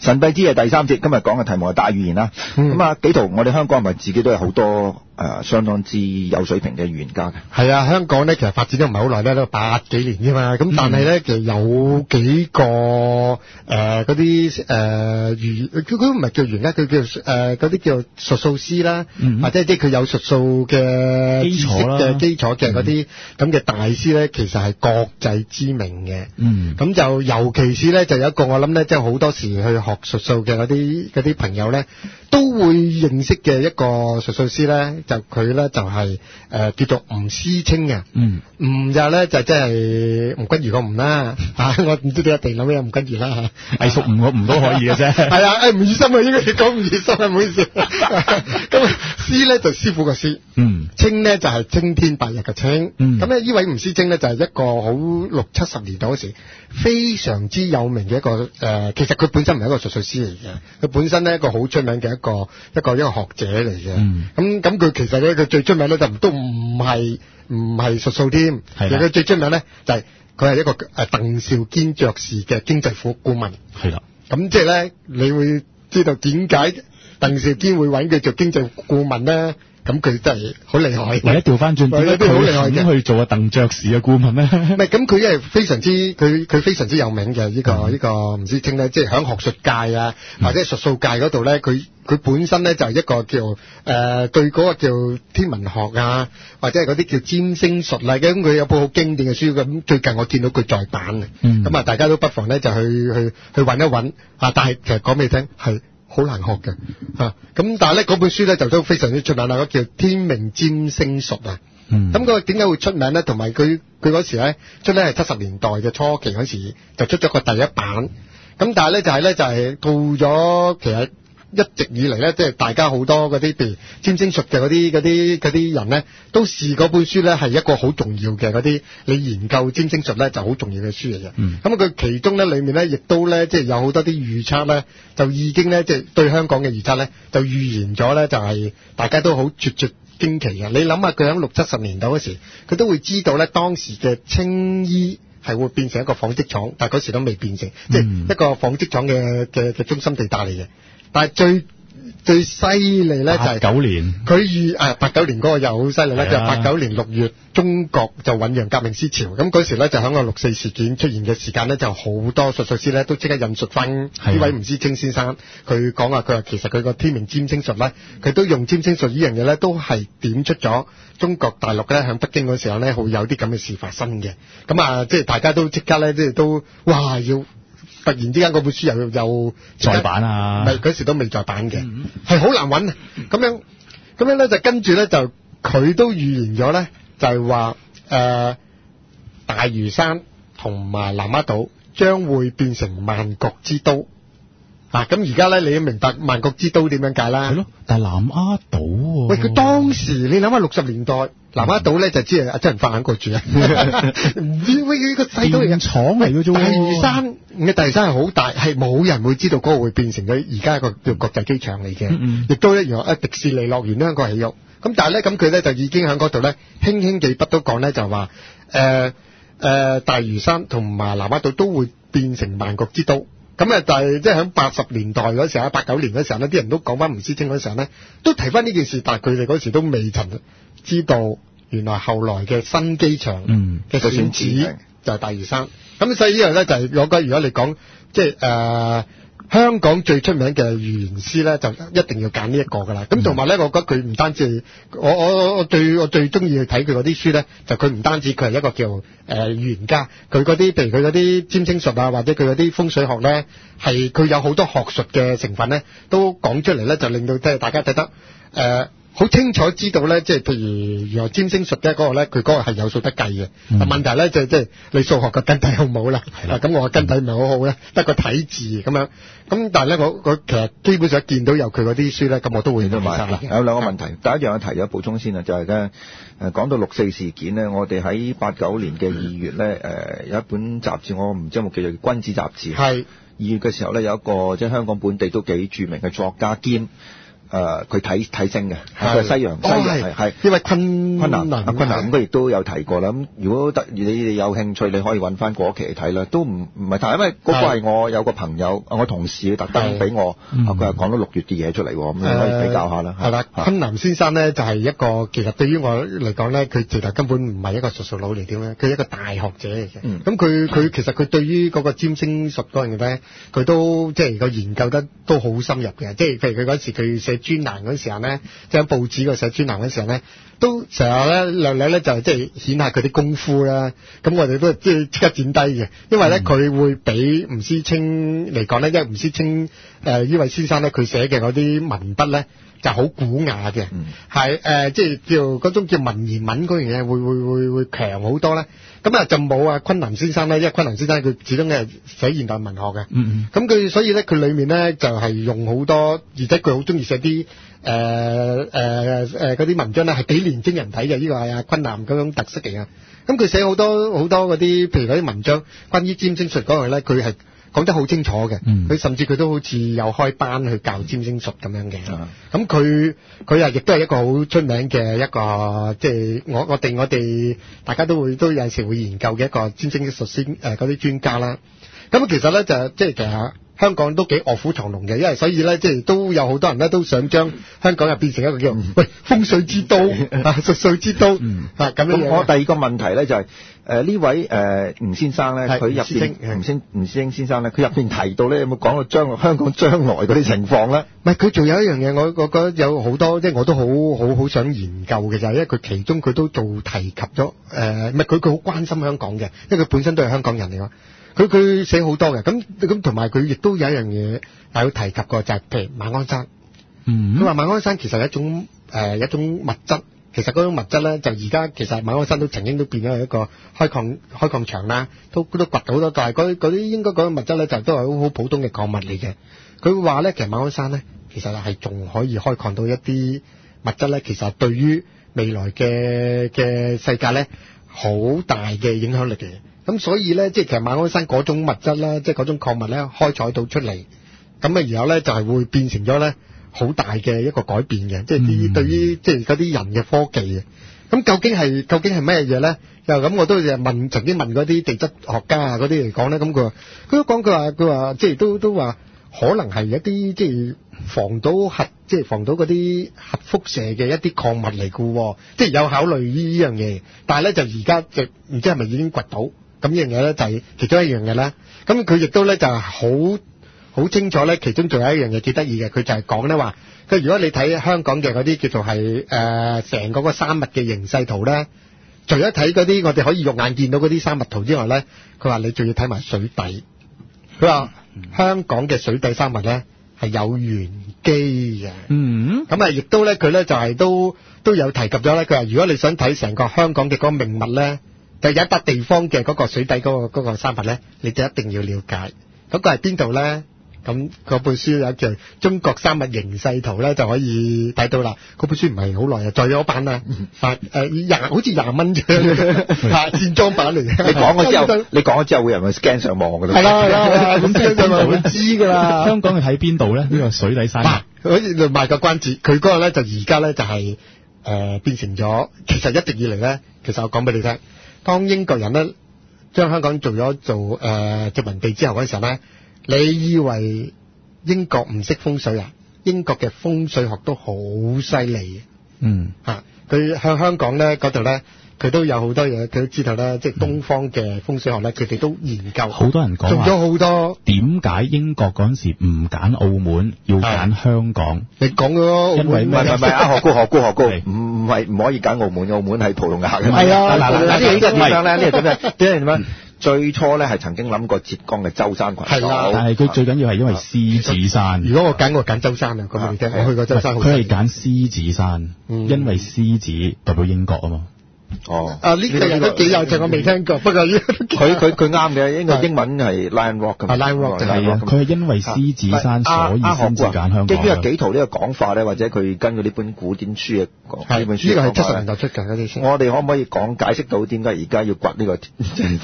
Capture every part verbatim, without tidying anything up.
神秘之夜第三節，今日講嘅題目係大預言啦。咁、嗯、啊，紀陶，我哋香港係咪自己都有好多誒、呃、相當之有水平嘅預言家嘅？ 係啊，香港咧其實發展咗唔係好耐咧，都八幾年啫嘛。咁但係咧、嗯，其實有幾個誒嗰啲誒預，佢佢唔係叫預言家，佢叫誒嗰啲叫術數師啦，嗯、或者即係佢有術數嘅基礎嘅基礎嘅嗰啲咁嘅大師咧，其實係國際知名嘅。嗯，咁就尤其是咧，就有一個我諗咧，即係好多時去學術數嘅嗰啲嗰啲朋友咧，都會認識嘅一個術數師咧，就佢咧就係、是、誒、呃、叫做吳思清嘅。嗯，吳就咧就即係吳君如個吳啦嚇，我唔知你一定諗起吳君如啦嚇， 藝術吳個吳都可以嘅啫。係啊，誒吳宇森啊，應該要講吳宇森啊，唔好意思。咁師咧就師傅個師，嗯，清咧就係青天白日嘅清。嗯，咁咧呢位吳思清咧就係一個好六七十年代嗰時非常之有名嘅一個誒、呃，其實佢本身唔係一個術數師嚟嘅，佢本身咧一個好出名嘅一個一個一個學者嚟嘅。咁咁佢其實咧佢最出名咧就都唔係唔係術數添，其實佢最出名咧就係佢係一個誒鄧肇堅爵士嘅經濟府顧問。係啦，咁即係咧你會知道點解鄧肇堅會揾佢做經濟顧問咧？咁佢真係好厲害。 或者調翻轉，點解佢好厲害嘅去做阿鄧爵士嘅顧問咧？唔係，咁佢係非常之佢佢非常之有名嘅呢、這個呢、嗯這個吳思清咧，即係喺學術界啊，嗯、或者術數界嗰度咧，佢佢本身咧就係一個叫誒、呃、對嗰個叫天文學啊，或者係嗰啲叫占星術啦、啊。咁佢有部好經典嘅書，咁最近我見到佢再版嘅，咁、嗯、啊大家都不妨咧就去去去揾一揾啊。但係其實講俾你聽係好難學嘅嚇，咁、啊、但係咧嗰本書咧就都非常之出名啦，嗰叫《天命占星術》啊。嗯，咁佢點解會出名咧？同埋佢佢嗰時咧出咧係七十年代嘅初期嗰時就出咗個第一版，咁但係咧就係咧就係到咗其實一直以嚟咧，即係大家好多嗰啲譬如占星術嘅嗰啲嗰啲嗰啲人咧，都視嗰本書咧係一個好重要嘅嗰啲你研究占星術咧就好重要嘅書嚟嘅。嗯，咁佢其中咧裡面咧亦都咧即係有好多啲預測咧，就已經咧即係對香港嘅預測咧就預言咗咧，就係大家都好絕絕驚奇嘅。你諗下佢喺六七十年代嗰時，佢都會知道咧當時嘅青衣係會變成一個紡織廠，但係嗰時都未變成，嗯、即係一個紡織廠嘅嘅嘅中心地帶嚟嘅。但係最最犀利咧就係九年， 佢預誒八九年嗰個又好犀利咧，就係八九年六月中國就醞釀革命思潮，咁嗰時咧就喺個六四事件出現嘅時間咧，就好多術數師咧都即刻引述翻呢位吳思清先生，佢講啊，佢話其實佢個天命占星術咧，佢都用占星術呢樣嘢咧，都係點出咗中國大陸咧喺北京嗰時候咧，會有啲咁嘅事發生嘅，咁啊，即係大家都即刻咧，即係都哇要。突然之間嗰本書又又再版啊！ 唔係嗰時都未再版嘅，係、嗯、好難揾。咁樣咁樣咧就跟住咧就佢都預言咗咧，就係話誒大嶼山同埋南丫島將會變成萬國之都。嗱，咁而家咧，你要明白萬國之都點樣解啦？係咯， 但係南丫島喎。 喂，佢當時你諗下六十年代，南丫島咧就知係阿周潤發喺嗰住啊，唔知喂呢個細島嚟嘅廠嚟嘅啫。 大嶼山嘅大嶼山係好大，係冇人會知道嗰個會變成咗而家一個叫國際機場嚟嘅，亦、嗯嗯、都一樣啊迪士尼樂園香港係有。咁但係咧，咁佢咧就已經喺嗰度咧輕輕幾筆都講咧，就話誒誒大嶼山同埋南丫島都會變成萬國之都。咁啊，但係即係喺八十年代嗰時候，八九年嗰時候呢，啲人都講翻吳思清嗰時候咧，都提翻呢件事，但係佢哋嗰時都未曾知道，原來後來嘅新機場嘅選址就係大嶼山。咁、嗯、所以呢樣咧就係、是、我覺得，如果你講即係誒香港最出名嘅預言師咧，就一定要揀呢一個噶啦。咁同埋咧，我覺得佢唔單止我我我最我最中意去睇佢嗰啲書咧，就佢唔單止佢係一個叫誒預言家，佢嗰啲譬如佢嗰啲占星術啊，或者佢嗰啲風水學咧，係佢有好多學術嘅成分咧，都講出嚟咧，就令到即係大家睇得誒。呃好清楚知道咧，即係譬如原來占星術咧嗰個咧，佢嗰個係有數得計嘅。嗯、問題咧就係即係你數學個根底好唔好啦？咁我個根底唔係好好咧，得個睇字咁樣。咁但係咧，我我其實基本上見到有佢嗰啲書咧，咁我都會都買啦。 有兩個問題，第一樣我提咗補充先啊，就係咧誒講到六四事件咧，我哋喺八九年嘅二月咧誒、呃、有一本雜誌，我唔知有冇記住《君子》雜誌。係二月嘅時候咧，有一個即係香港本地都幾著名嘅作家兼誒佢睇睇星嘅，佢係西洋西洋係係因為昆昆南啊昆南咁佢亦都有提過啦。咁如果得你哋有興趣，你可以揾翻嗰期嚟睇啦。都唔唔係太，因為嗰個係我有個朋友，我同事特登俾我，佢係講到六月啲嘢出嚟，咁你可以比較下啦。係啦， 昆南先生咧就係一個其實對於我嚟講咧，佢其實根本唔係一個術數佬嚟點咧，佢係一個大學者嚟嘅。咁佢佢其實佢對於嗰個占星術嗰樣嘢咧，佢都即係個研究得都好深入嘅。即係譬如佢嗰時佢寫專欄嗰時候咧，即係喺報紙嗰寫專欄嗰時候咧，都成日咧略略咧就即係顯下佢啲功夫啦。咁我哋都即係即刻剪低嘅，因為咧佢會比吳思清嚟講咧，因為吳思清誒呢位先生咧，佢寫嘅嗰啲文筆咧就好古雅嘅，係誒即係叫嗰種叫文言文嗰樣嘢會會會會強好多咧。咁啊就冇啊昆南先生咧，因為昆南先生佢始終係寫現代文學嘅，咁佢所以咧佢裏面咧就係用好多，而且佢好中意寫啲誒誒誒嗰啲文章咧係俾年青人睇嘅，呢個係啊昆南嗰種特色嚟嘅。咁佢寫好多好多嗰啲，譬如嗰啲文章關於占星術嗰樣咧，佢係講得好清楚嘅。佢、嗯、甚至佢都好似有開班去教占星術咁樣嘅。咁佢佢啊亦都係一個好出名嘅一個，即係我我哋我哋大家都會都有陣時會研究嘅一個占星術先誒嗰啲專家啦。咁其實咧就即係其實香港都幾臥虎藏龍嘅，因為所以咧即係都有好多人咧都想將香港又變成一個叫、嗯、喂風水之都啊術數之都啊咁、嗯、樣。 我第二個問題咧就係誒呢位誒吳先生咧，佢入邊吳先吳師兄先生咧，佢入邊提到咧有冇講到將香港將來嗰啲情況咧？ 唔係佢仲有一樣嘢，我我覺得有好多即係我都好好好想研究嘅就係，因為佢其中佢都做提及咗誒，唔係佢佢好關心香港嘅，因為佢本身都係香港人嚟㗎。佢佢寫好多嘅，咁咁同埋佢亦都有一樣嘢有提及過，就係、是、譬如馬鞍山。嗯，佢話馬鞍山其實係一種誒、呃、一種物質，其實嗰種物質咧就而家其實馬鞍山都曾經都變咗係一個開礦開礦場啦，都都掘到好多，但係嗰嗰啲應該嗰種物質咧就都係好好普通嘅礦物嚟嘅。佢話咧其實馬鞍山咧其實係仲可以開礦到一啲物質咧，其實對於未來嘅嘅世界咧好大嘅影響力嘅。咁所以咧，即係其實馬鞍山嗰種物質咧，即係嗰種礦物咧，開採到出嚟，咁啊，然後咧就係會變成咗咧好大嘅一個改變嘅，即係啲對於即係嗰啲人嘅科技嘅。咁究竟係究竟係咩嘢咧？又咁我都問曾經問嗰啲地質學家啊嗰啲嚟講咧，咁佢話佢都講佢話佢話即係都都話可能係一啲即係防到核即係防到嗰啲核輻射嘅一啲礦物嚟嘅，即係有考慮呢呢樣嘢。但係咧就而家就唔知係咪已經掘到。咁呢樣嘢咧就係其中一樣嘢啦。咁佢亦都咧就係好好清楚咧，其中仲有一樣嘢幾得意嘅，佢就係講咧話，佢如果你睇香港嘅嗰啲叫做係誒成個個山脈嘅形勢圖咧，除咗睇嗰啲我哋可以肉眼見到嗰啲山脈圖之外咧，佢話你仲要睇埋水底。佢話香港嘅水底山脈咧係有玄機嘅。嗯。咁啊，亦都咧佢咧就係都都有提及咗咧。佢話如果你想睇成個香港嘅嗰個命脈咧，就有一笪地方嘅嗰個水底嗰、嗰個嗰、嗰個山脈咧，你就一定要了解。嗰個係邊度咧？咁嗰本書有叫《中國山脈形勢圖》咧，就可以睇到啦。嗰本書唔係好耐啊，再有版啊，啊誒廿好似廿蚊啫，啊線裝版嚟嘅。 你講咗之後，你講咗之後會有人去 scan 上網㗎啦。 係啦係啦，咁 scan 上網會知㗎啦。 香港係喺邊度咧？呢、呢個水底山脈。 好似賣個關子，佢嗰個咧就而家咧就係、是、誒、呃、變成咗，其實一直以嚟咧，其實我講俾你聽。當英國人咧將香港做咗做誒殖民地之後嗰陣時候咧，你以為英國唔識風水啊？英國嘅風水學都好犀利嘅。嗯，嚇佢向香港咧嗰度咧，佢都有好多嘢，佢都知道咧，即係東方嘅風水學咧，佢哋都研究。 好多人講做咗好多。點解英國嗰陣時唔揀澳門，要揀香港？ 你講咯， 因為唔係唔係啊，何高何高何高，唔唔係唔可以揀澳門，澳門係葡萄牙嘅。 係啊， 嗱嗱嗱，呢個點樣咧？呢個點樣？點樣點樣？最初咧係曾經諗過浙江嘅舟山群島， 係啦， 但係佢最緊要係因為獅子山。 如果我揀我揀舟山啊，咁你聽，我去過舟山。 佢係揀獅子山，因為獅子代表英國啊嘛。 哦， 啊呢個人都幾有趣，我未聽過，不過佢佢佢啱嘅，應該英文係 Lion Rock 咁。 啊 Lion Rock 就係啊， 佢係因為獅子山所以先至揀香港。 基於紀陶呢個講法咧，或者佢根據呢本古典書嘅呢本書， 呢個係七十年代出嘅嗰啲。 我哋可唔可以講解釋到點解而家要掘呢個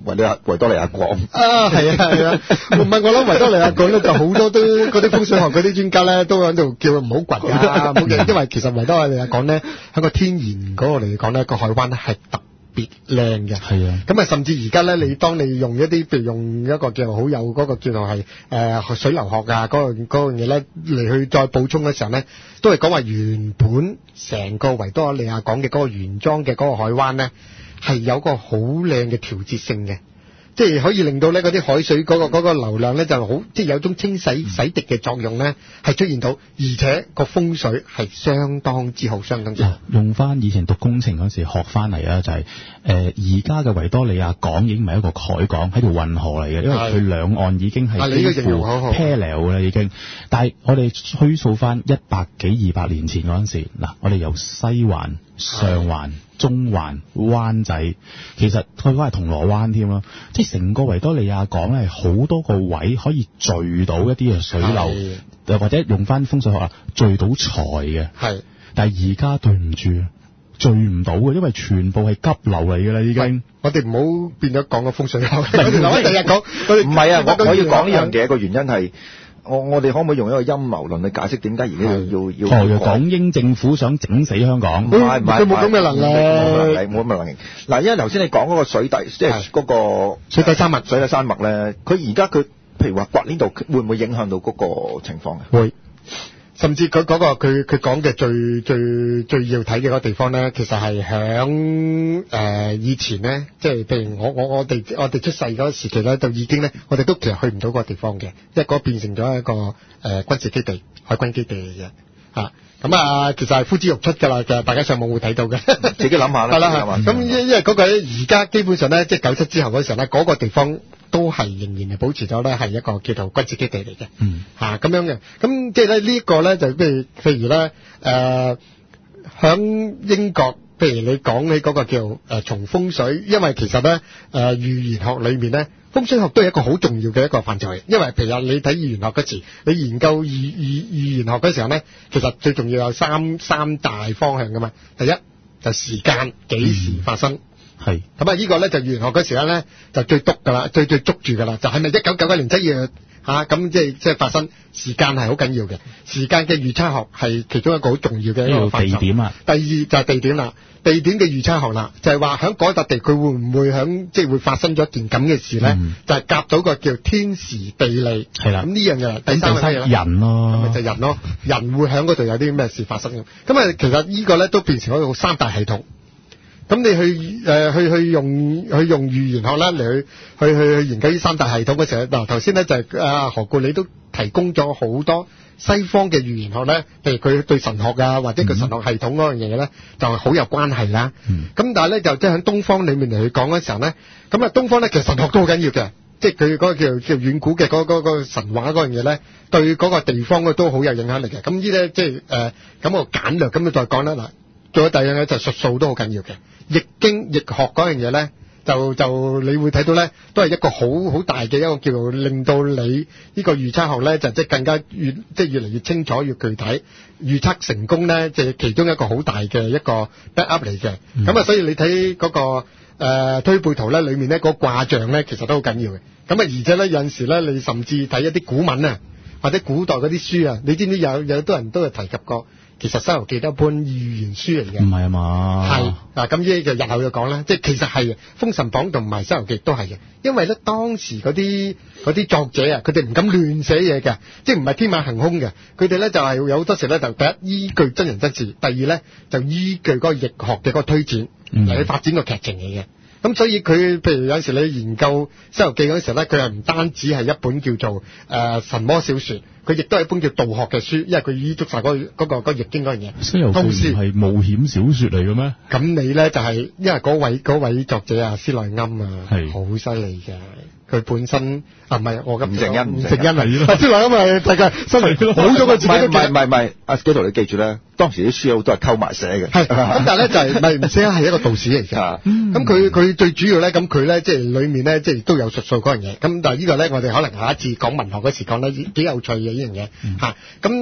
維多維多利亞港啊，係啊係啊，唔係我諗維多利亞港咧就好多都嗰啲風水學嗰啲專家咧都喺度叫佢唔好掘㗎，唔好嘅，因為其實維多利亞港咧喺個天然嗰個嚟講咧個海灣咧係特別靚嘅， 係啊， 咁啊甚至而家咧你當你用一啲譬如用一個叫做好有嗰個叫做係誒水流學啊嗰個嗰樣嘢咧嚟去再補充嘅時候咧，都係講話原本成個維多利亞港嘅嗰個原裝嘅嗰個海灣咧係有個好靚嘅調節性嘅。即係可以令到咧嗰啲海水嗰、嗰個嗰、嗰個流量咧就好，即係有種清洗洗滌嘅作用咧，係出現到，而且個風水係相當之好，相當之好。 用翻以前讀工程嗰時學翻嚟啊，就係誒而家嘅維多利亞港已經唔係一個海港，係條運河嚟嘅，因為佢兩岸已經係幾乎 parallel 嘅啦已經。但係我哋追溯翻一百幾二百年前嗰陣時，嗱我哋由西環、上環、中環、灣仔，其實佢講係銅鑼灣添咯，即係成個維多利亞港咧，好多個位可以聚到一啲嘅水流，或者用翻風水學啊，聚到財嘅。係，但係而家對唔住，聚唔到嘅，因為全部係急流嚟㗎啦，已經。 我哋唔好變咗講個風水學，我哋留翻第日講。 唔係啊，我我要講呢樣嘢個原因係。我我哋可唔可以用一個陰謀論去解釋點解而家要要要？ 哦，港英政府想整死香港， 唔係唔係， 佢冇咁嘅能力， 冇能力，冇咁嘅能力。嗱，因為頭先你講嗰個水底，即係嗰個水底山脈， 水底山脈咧，佢而家佢譬如話掘呢度，會唔會影響到嗰個情況啊？ 會。甚至佢嗰個佢佢講嘅最最最要睇嘅嗰個地方咧，其實係響誒以前咧，即係譬如我我我哋我哋出世嗰個時期咧，就已經咧，我哋都其實去唔到嗰個地方嘅，因為嗰個變成咗一個誒、呃、軍事基地、海軍基地嚟嘅嚇。咁啊，其實係呼之欲出㗎啦，其實大家上網會睇到嘅， 自己諗下啦。係啦，咁因因為嗰個而家基本上咧，即係九七之後嗰時候咧，嗰、嗰個地方都係仍然係保持咗咧，係一個叫做軍事基地嚟嘅。嗯，嚇咁樣嘅。咁即係咧呢一個咧，就譬如譬如咧誒，響、呃、英國，譬如你講起嗰個叫誒、呃、從風水，因為其實咧誒預言學裏面咧。風水學都係一個好重要嘅一個範疇，因為譬如你睇預言學嗰時，你研究預預預言學嗰時候咧，其實最重要有三三大方向噶嘛。第一就時間幾時發生，係咁啊？呢個咧就預言學嗰時咧就最篤噶啦，最最捉住噶啦，就係咪一九九九年七月嚇咁即係即係發生？時間係好緊要嘅，時間嘅預測學係其中一個好重要嘅一個範疇。地點啊，第二就係地點啦，地點嘅預測學啦，就係話喺嗰笪地佢會唔會喺即係會發生咗一件咁嘅事咧？嗯、就係夾到個叫天時地利。係啦，咁呢樣嘢第三係人咯， 就係人咯，人會喺嗰度有啲咩事發生嘅。咁啊，其實呢個咧都變成一個三大系統。咁你去誒、呃、去去用去用預言學啦嚟去去去去研究呢三大系統嘅時候，嗱頭先咧就係、是、啊何故你都提供咗好多西方嘅預言學咧，譬如佢對神學啊或者佢神學系統嗰樣嘢咧，就係好有關係啦。咁、嗯、但係咧就即係喺東方裡面嚟去講嗰時候咧，咁啊東方咧其實神學都好緊要嘅，即係佢嗰個叫叫遠古嘅嗰嗰個神話嗰樣嘢咧，對嗰個地方嘅都好有影響力嘅。咁呢咧即係誒咁我簡略咁樣再講啦嗱。仲有第二樣嘢就術數都好緊要嘅，易經易學嗰樣嘢咧，就就你會睇到咧，都係一個好好大嘅一個叫做令到你呢個預測學咧，就即係更加越即係越嚟越清楚、越具體，預測成功咧，就係其中一個好大嘅一個 backup 嚟嘅。咁、嗯、啊，所以你睇嗰、那個誒、呃、推背圖咧，裡面咧嗰個卦象咧，其實都好緊要嘅。咁啊，而且咧有陣時咧，你甚至睇一啲古文啊，或者古代嗰啲書啊，你知唔知有有好多人都係提及過？其實《西遊記》都係一本預言書嚟嘅，唔係啊嘛？係嗱，咁呢就日後就講啦，即係其實係《封神榜》同埋《西遊記》都係嘅，因為咧當時嗰啲嗰啲作者啊，佢哋唔敢亂寫嘢嘅，即係唔係天馬行空嘅，佢哋咧就係有好多時咧就第一依據真人真事，第二咧就依據嗰個易學嘅嗰個推薦嚟去發展個劇情嚟嘅。咁所以佢譬如有時你研究《西遊記》嗰陣時咧，佢係唔單止係一本叫做誒、呃、神魔小說，佢亦都係一本叫道學嘅書，因為佢依足晒嗰嗰個嗰、嗰個易經嗰樣嘢。《西遊記》唔係冒險小說嚟嘅咩？咁你咧就係、是、因為嗰位嗰位作者啊，施耐庵啊，係好犀利嘅。佢本身啊唔係我嘅吳正恩，吳正恩嚟。施耐庵咪大家身為好咗個自己都唔係唔係唔係，阿紀陶你記住咧，當時啲書好多係溝埋寫嘅。係咁，但係咧就係唔係吳正恩係一個道士嚟嘅。咁佢佢最主要咧，咁佢咧即係裡面咧即係都有術數嗰樣嘢。咁但係呢個咧，我哋可能下一次講文學嗰時講咧幾有趣嘅呢樣嘢嚇。咁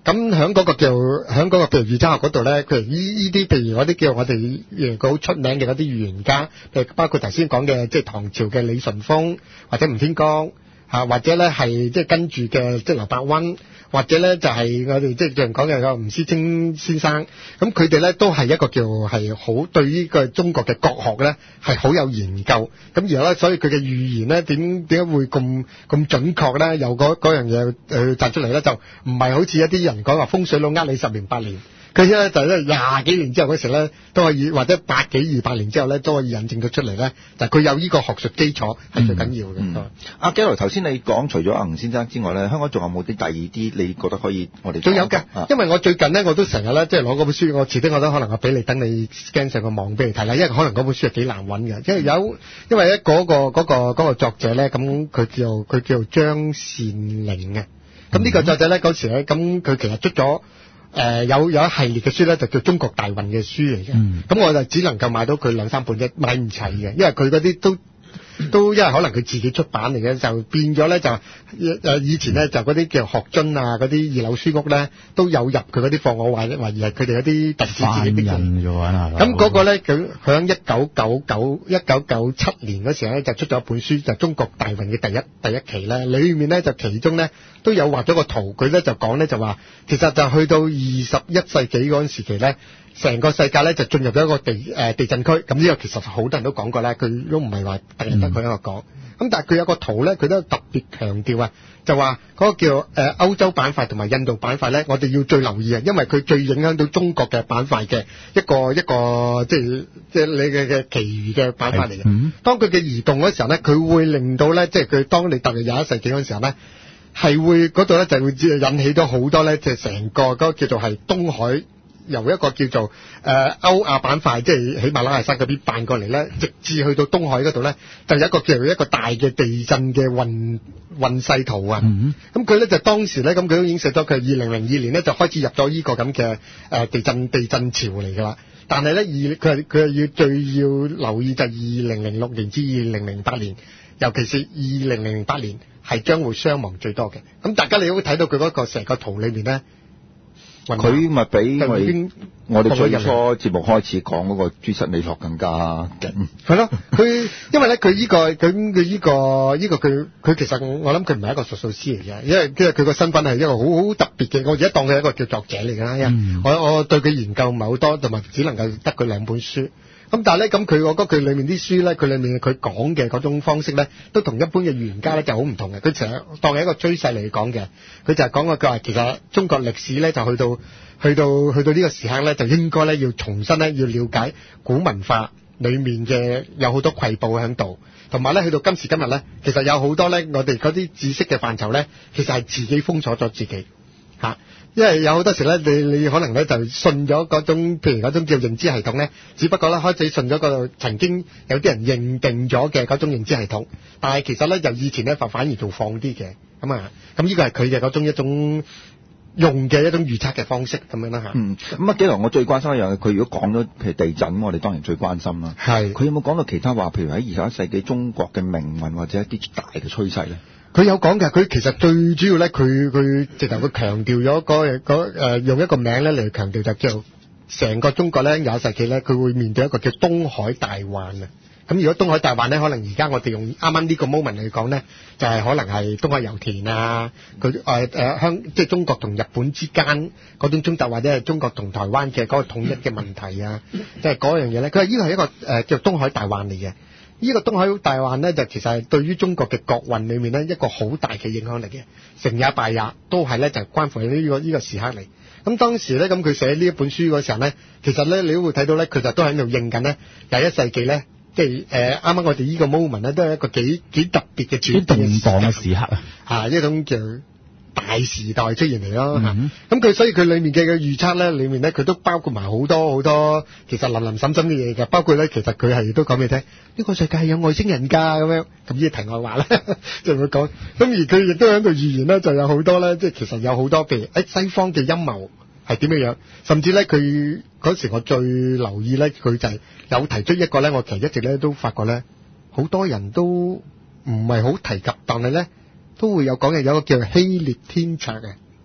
咁喺嗰個叫喺嗰個譬如預測學嗰度咧，譬如依依啲譬如嗰啲叫我哋誒好出名嘅嗰啲預言家，譬如包括頭先講嘅即係唐朝嘅李淳風或者吳天光嚇，或者咧係即係跟住嘅即係劉伯溫，或者咧就係我哋即係像講嘅個吳思清先生，咁佢哋咧都係一個叫係好對於個中國嘅國學咧係好有研究，咁然後咧所以佢嘅預言咧點點解會咁咁準確咧？有嗰嗰樣嘢誒摘出嚟咧，就唔係好似一啲人講話風水佬呃你十年八年。佢咧就咧廿幾年之後嗰時咧都可以，或者百幾二百年之後咧都可以印證到出嚟咧，就佢、是、有呢個學術基礎係最緊要嘅。 嗯，阿紀陶頭先你講除咗阿吳先生之外咧，香港仲有冇啲第二啲你覺得可以我哋？仲有㗎、啊，因為我最近咧我都成日咧即係攞嗰本書，我遲啲我都可能我俾你等你 scan 上個網俾你睇啦，因為可能嗰本書係幾難揾嘅，因為有因為咧嗰個嗰、嗰個嗰、嗰個作者咧咁佢叫佢叫張善玲啊，咁呢個作者咧嗰時咧咁佢其實出咗。誒、呃、有有一系列嘅書咧，就叫中國大運嘅書嚟嘅。咁、嗯、我就只能夠買到佢兩三本啫，買唔齊嘅，因為佢嗰啲都都因為可能佢自己出版嚟嘅，就變咗咧就誒以前咧就嗰啲叫學津啊嗰啲二樓書屋咧都有入佢嗰啲貨，我懷懷疑係佢哋嗰啲特自自己啲人咗啊。咁嗰個咧佢響一九九九一九九七年嗰時候咧就出咗一本書，就係、中國大運嘅第一第一期咧，裏面咧就其中咧都有畫咗個圖，佢咧就講咧就話其實就去到二十一世紀嗰陣時期咧。成個世界咧就進入咗一個地誒、呃、地震區，咁呢個其實好多人都講過咧，佢都唔係話特別得佢一個講。咁、嗯、但係佢有個圖咧，佢都特別強調啊，就話嗰個叫誒、呃、歐洲板塊同埋印度板塊咧，我哋要最留意啊，因為佢最影響到中國嘅板塊嘅一個一個即係即係你嘅嘅其餘嘅板塊嚟嘅、嗯。當佢嘅移動嗰時候咧，佢會令到咧，即係佢當你踏入廿一世紀嗰時候咧，係會嗰度咧就會引起到好多咧，即係成個嗰個叫做係東海。由一個叫做誒、呃、歐亞板塊，即係喜馬拉雅山嗰邊扮過嚟咧，直至去到東海嗰度咧，就有一個叫做一個大嘅地震嘅運運勢圖啊。咁佢咧就當時咧，咁佢都已經寫咗佢二零零二年咧就開始入咗呢個咁嘅誒地震地震潮嚟㗎啦。但係咧，二佢係佢係要最要留意就係二零零六年至二零零八年，尤其是二零零八年係將會傷亡最多嘅。咁大家你會睇到佢嗰個成個圖裏面咧。佢咪比我哋我哋最初節目開始講嗰個朱熹理學更加勁。係咯，佢因為咧佢依個佢佢依個依個佢佢其實我諗佢唔係一個術數師嚟嘅，因為因為佢個身份係一個好好特別嘅，我而家當佢係一個叫作者嚟㗎啦。嗯、我我對佢研究唔係好多，同埋只能夠得佢兩本書。咁但係咧，咁佢我覺得佢裏面啲書咧，佢裏面佢講嘅嗰種方式咧，都同一般嘅預言家咧就好唔同嘅。佢成日當係一個趨勢嚟講嘅，佢就係講過佢話其實中國歷史咧就去到去到去到呢個時刻咧，就應該咧要重新咧要了解古文化裏面嘅有好多瑰寶喺度，同埋咧去到今時今日咧，其實有好多咧我哋嗰啲知識嘅範疇咧，其實係自己封鎖咗自己嚇。因為有好多時咧，你你可能咧就信咗嗰種，譬如嗰種叫認知系統咧，只不過咧開始信咗個曾經有啲人認定咗嘅嗰種認知系統，但係其實咧就以前咧反反而做放啲嘅，咁啊，咁呢個係佢嘅嗰種一種用嘅一種預測嘅方式咁樣啦嚇。嗯，咁啊，紀陶我最關心一樣嘢，佢如果講咗譬如地震，我哋當然最關心啦。係。佢有冇講到其他話，譬如喺二十一世紀中國嘅命運或者一啲大嘅趨勢咧？佢有講嘅，佢其實最主要咧，佢佢直頭佢強調咗嗰嗰誒用一個名咧嚟強調，就叫成個中國咧廿一世紀咧，佢會面對一個叫東海大患啊。咁如果東海大患咧，可能而家我哋用啱啱呢個 moment 嚟講咧，就係、是、可能係東海油田啊，佢誒誒香即係中國同日本之間嗰種衝突，或者係中國同台灣嘅嗰個統一嘅問題啊，即係嗰樣嘢咧。佢話呢個係一個誒、呃、叫東海大患嚟嘅。呢、這個東海大患咧，就其實係對於中國嘅國運裏面咧一個好大嘅影響力嘅，成也敗也都係咧就係、是、關乎呢、這個呢、這個時刻嚟。咁當時咧，咁佢寫呢一本書嗰時候咧，其實咧你都會睇到咧，佢就都喺度應緊咧廿一世紀咧，即係誒啱啱我哋呢個 moment 咧，都係一個幾幾特別嘅轉動盪嘅時刻啊！啊，一種叫大時代出現嚟咯嚇，咁佢所以佢裡面嘅嘅預測咧，裡面咧佢都包括埋好多好多其實林林審審嘅嘢嘅，包括咧其實佢係都講俾你聽，呢個世界係有外星人㗎咁樣，咁呢啲題外話咧就會講，咁而佢亦都喺度預言咧，就有好多咧，即係其實有好多譬如喺西方嘅陰謀係點樣樣，甚至咧佢嗰時我最留意咧，佢就係有提出一個咧，我其實一直咧都發覺咧，好多人都唔係好提及，但係咧。都會有講嘅，有個叫希臘天策嘅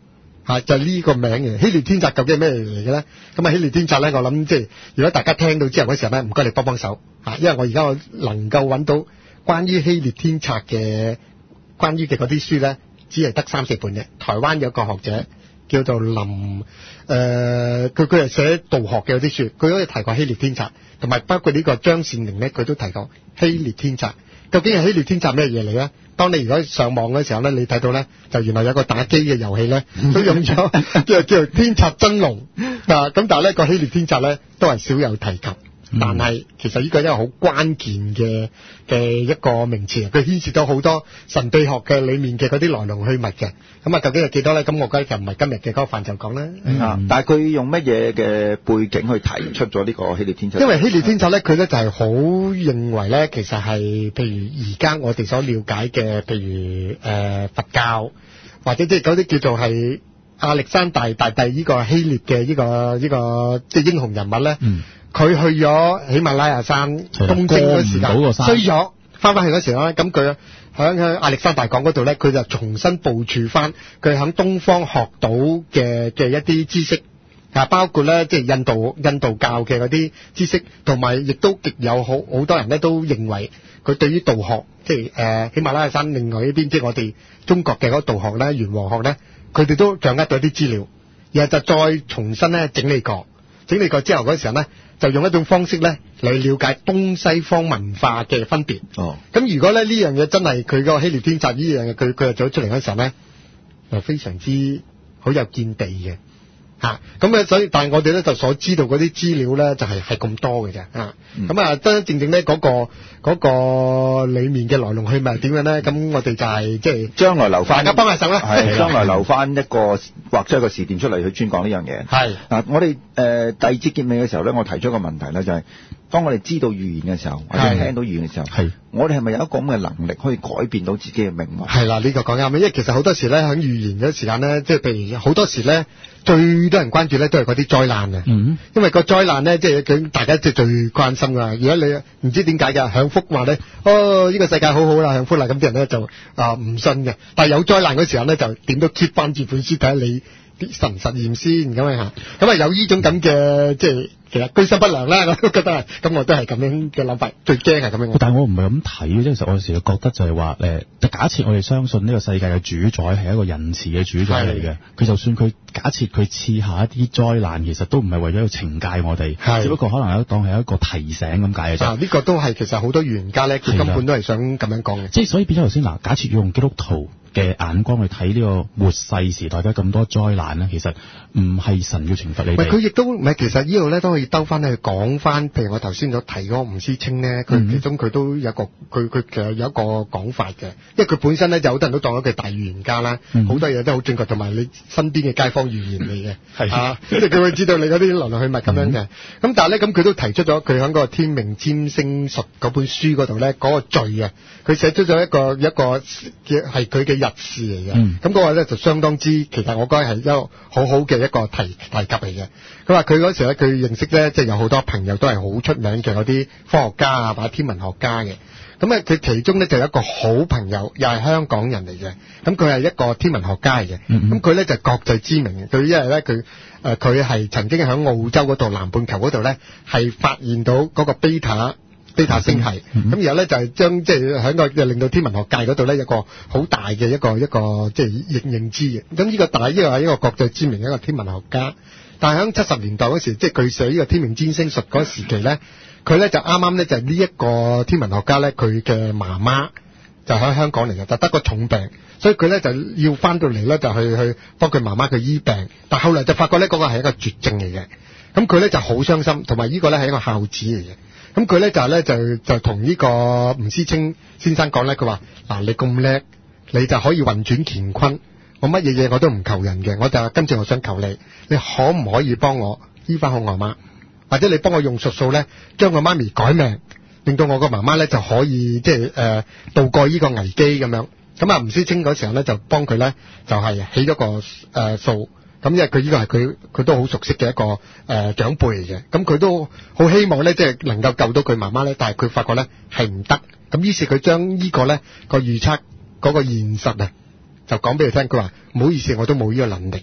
嚇，就係呢個名嘅。希臘天冊究竟係咩嚟嘅咧？咁啊，希臘天冊咧，我諗即係如果大家聽到之後嗰時候咧，唔該你幫幫手嚇，因為我而家我能夠揾到關於希臘天冊嘅關於嘅嗰啲書咧，只係得三四本嘅。台灣有個學者叫做林誒，佢佢係寫道學嘅嗰啲書，佢都提過希臘天冊，同埋包括呢個張善寧咧，佢都提過希臘天冊。究竟係希臘天冊咩嘢嚟咧？當你如果上網嘅時候咧，你睇到咧，就原來有個打機嘅遊戲咧，都用咗叫叫做天冊真龍嗱，咁但係咧個希臘天冊咧都係少有提及。但係其實呢個一個好關鍵嘅嘅一個名詞，佢牽涉到好多神秘學嘅裏面嘅嗰啲來龍去脈嘅。咁啊，究竟係幾多咧？咁我覺得就唔係今日嘅嗰個範疇講啦。 啊、嗯！但係佢用乜嘢嘅背景去提出咗呢個希臘天冊？ 因為希臘天冊咧，佢咧就係好認為咧，其實係譬如而家我哋所了解嘅，譬如誒、呃、佛教或者即係嗰啲叫做係亞歷山大大帝呢個希臘嘅呢個呢個即係英雄人物咧。嗯。佢去咗喜馬拉雅山東征嗰時間，衰咗翻返去嗰時候咧，咁佢喺喺亞歷山大港嗰度咧，佢就重新部署翻佢喺東方學到嘅嘅一啲知識，啊，包括咧即係印度印度教嘅嗰啲知識，同埋亦都極有好好多人咧都認為佢對於道學，即係誒喜馬拉雅山另外一邊，即係我哋中國嘅嗰個道學咧，玄黃學咧，佢哋都掌握到一啲資料，然後就再重新咧整理過，整理過之後嗰時候咧。就用一種方式咧嚟了解東西方文化嘅分別。哦，咁如果咧呢樣嘢真係佢個希臘天冊呢樣嘢，佢佢又做出嚟嗰時候咧，就非常之好有見地嘅嚇。咁啊，所以但係我哋咧就所知道嗰啲資料咧就係係咁多嘅啫。啊，咁啊真真正正咧嗰個嗰個裡面嘅來龍去脈點樣咧？咁我哋就係即係將來留翻，大家幫下手啦。係將來留翻一個畫出一個時段出嚟去專講呢樣嘢。係嗱，我哋誒第二節結尾嘅時候咧，我提出一個問題咧，就係當我哋知道預言嘅時候，或者聽到預言嘅時候，係我哋係咪有一個咁嘅能力可以改變到自己嘅命運？係啦，呢個講啱，因為其實好多時咧喺預言嘅時間咧，即係譬如好多時咧。最多人關注咧都係嗰啲災難啊，嗯，因為個災難咧即係佢大家即係最關心噶。如果你唔知點解嘅享福話咧，哦呢個世界好好啦，享福啦，咁啲人咧就啊唔信嘅。但係有災難嗰時候咧，就點都揭翻住本書睇下你啲實唔實驗先咁樣嚇。咁啊有呢種咁嘅即係。其實居心不良啦，我都覺得係，咁我都係咁樣嘅諗法，最驚係咁樣。但係我唔係咁睇嘅，即係其實我有時覺得就係話誒，就假設我哋相信呢個世界嘅主宰係一個仁慈嘅主宰嚟嘅，佢就算佢假設佢賜下一啲災難，其實都唔係為咗要懲戒我哋，只不過可能有當係一個提醒咁解嘅啫。啊，呢個都係其實好多預言家咧，佢根本都係想咁樣講嘅。即係所以變咗頭先嗱，假設要用基督徒嘅眼光去睇呢個末世時代嘅咁多災難咧，其實唔係神要懲罰你哋。佢亦都唔係，其實呢度咧都可以兜翻去講翻，譬如我頭先所提嗰個吳思清咧，佢、嗯、其中佢都有一個，佢佢其實有一個講法嘅，因為佢本身咧就好多人都當咗佢大預言家啦，好、嗯、多嘢都好準確，同埋你身邊嘅街坊預言嚟嘅，係啊，即係佢會知道你嗰啲來來去脈咁樣嘅。咁、嗯、但係咧，咁佢都提出咗佢喺嗰個天命占星術嗰本書嗰度咧，嗰、那個序啊，佢寫出咗一個一個嘅係佢嘅日事嚟嘅。咁、嗯、嗰、那個咧就相當之，其實我覺得係一個好好嘅一個提提及嚟嘅。佢話佢嗰時咧，佢認識咧，即係有好多朋友都係好出名嘅嗰啲科學家啊，或者天文學家嘅。咁啊，佢其中咧就有一個好朋友，又係香港人嚟嘅。咁佢係一個天文學家嚟嘅。咁佢咧就國際知名嘅。佢因為咧佢誒佢係曾經喺澳洲嗰度南半球嗰度咧係發現到嗰個貝塔貝塔星系。咁、嗯、然後咧就係將即係喺個令到天文學界嗰度咧有個好大嘅一個一個即係認認知嘅。咁呢個大呢個係一個國際知名嘅一個天文學家。但係喺七十年代嗰時，即係佢寫呢個天命占星術嗰時期咧，佢咧就啱啱咧就係呢一個天文學家咧，佢嘅媽媽就喺香港嚟嘅，就得個重病，所以佢咧就要翻到嚟咧就去去幫佢媽媽去醫病，但後來就發覺咧嗰個係一個絕症嚟嘅，咁佢咧就好傷心，同埋呢個咧係一個孝子嚟嘅，咁佢咧就係咧就就同呢個吳思清先生講咧，佢話嗱，你咁叻，你就可以運轉乾坤。我乜嘢嘢我都唔求人嘅，我就今次我想求你，你可唔可以幫我醫翻好我媽，或者你幫我用術數咧，將我媽咪改命，令到我個媽媽咧就可以即係誒度過呢個危機咁樣。咁啊吳思清嗰時候咧就幫佢咧就係、是、起咗個誒、呃、數，咁因為佢呢個係佢佢都好熟悉嘅一個誒、呃、長輩嚟嘅，咁佢都好希望咧即係能夠救到佢媽媽咧，但係佢發覺咧係唔得，咁於是佢將呢個咧個預測嗰個現實啊。就講俾佢聽，佢話唔好意思，我都冇呢個能力。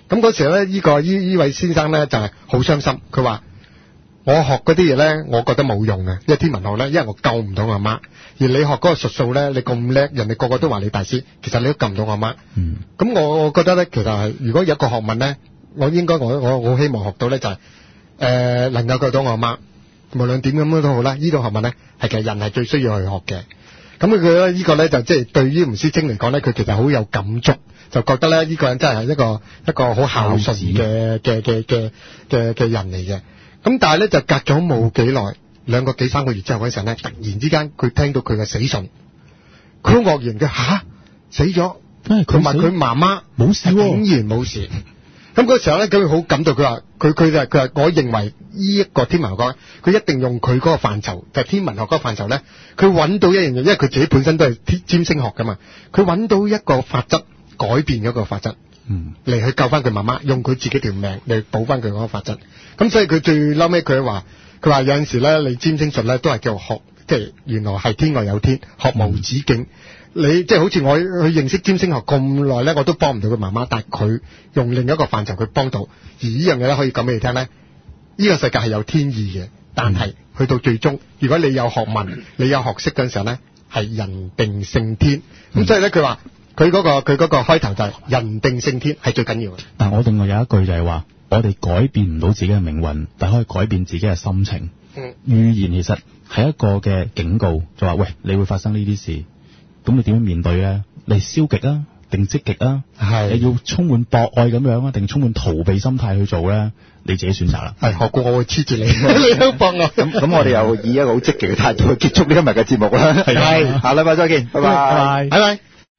咁嗰時咧，呢、這個呢呢位先生咧就係好傷心，佢話我學嗰啲嘢咧，我覺得冇用嘅，因為天文學咧，因為我救唔到我媽，而你學嗰個術數咧，你咁叻，人哋個個都話你大師，其實你都救唔到我媽。嗯，咁我我覺得咧，其實係如果有一個學問咧，我應該我我好希望學到咧就係、是、誒、呃、能夠救到我媽，無論點咁都好啦。呢種學問咧係其實人係最需要去學嘅。咁佢咧呢個咧就即係對於吳思清嚟講咧，佢其實好有感觸，就覺得咧呢個人真係一個一個好孝順嘅嘅嘅嘅嘅嘅人嚟嘅。咁但係咧就隔咗冇幾耐，兩個幾三個月之後嗰陣咧，突然之間佢聽到佢嘅死訊，佢好愕然嘅吓死咗，佢問佢媽媽冇事、哦，竟然冇事。咁嗰時候咧，佢好感動，佢話佢佢就佢話我認為呢一個天文學家，佢一定用佢嗰個範疇，就係、是、天文學嗰個範疇咧，佢揾到一樣嘢，因為佢自己本身都係占星學噶嘛，佢揾到一個法則，改變咗個法則，嗯，嚟去救翻佢媽媽，用佢自己條命嚟補翻佢嗰個法則。咁所以佢最嬲尾佢話，佢話有陣時咧，你占星術咧都係叫學，即係原來係天外有天，學無止境。嗯你即係好似我去認識占星學咁耐咧，我都幫唔到佢媽媽，但係佢用另一個範疇佢幫到，而呢樣嘢咧可以講俾你聽咧，呢、呢個世界係有天意嘅，但係去到最終，如果你有學問、你有學識嗰陣時候咧，係人定勝天。咁、嗯、所以咧，佢話佢嗰個佢嗰個開頭就係人定勝天係最緊要嘅。 但我另外有一句就係話，我哋改變唔到自己嘅命運，但可以改變自己嘅心情。嗯，預言其實係一個嘅警告，就話喂，你會發生呢啲事。咁你點樣面對咧？你消極啊，定積極啊？係你要充滿博愛咁樣啊，定充滿逃避心態去做咧？你自己選擇啦。係學過我會黐住你，你好棒啊！咁咁，我哋又以一個好積極嘅態度去結束呢今日嘅節目啦。係，下禮拜再見，拜拜，拜拜，拜拜。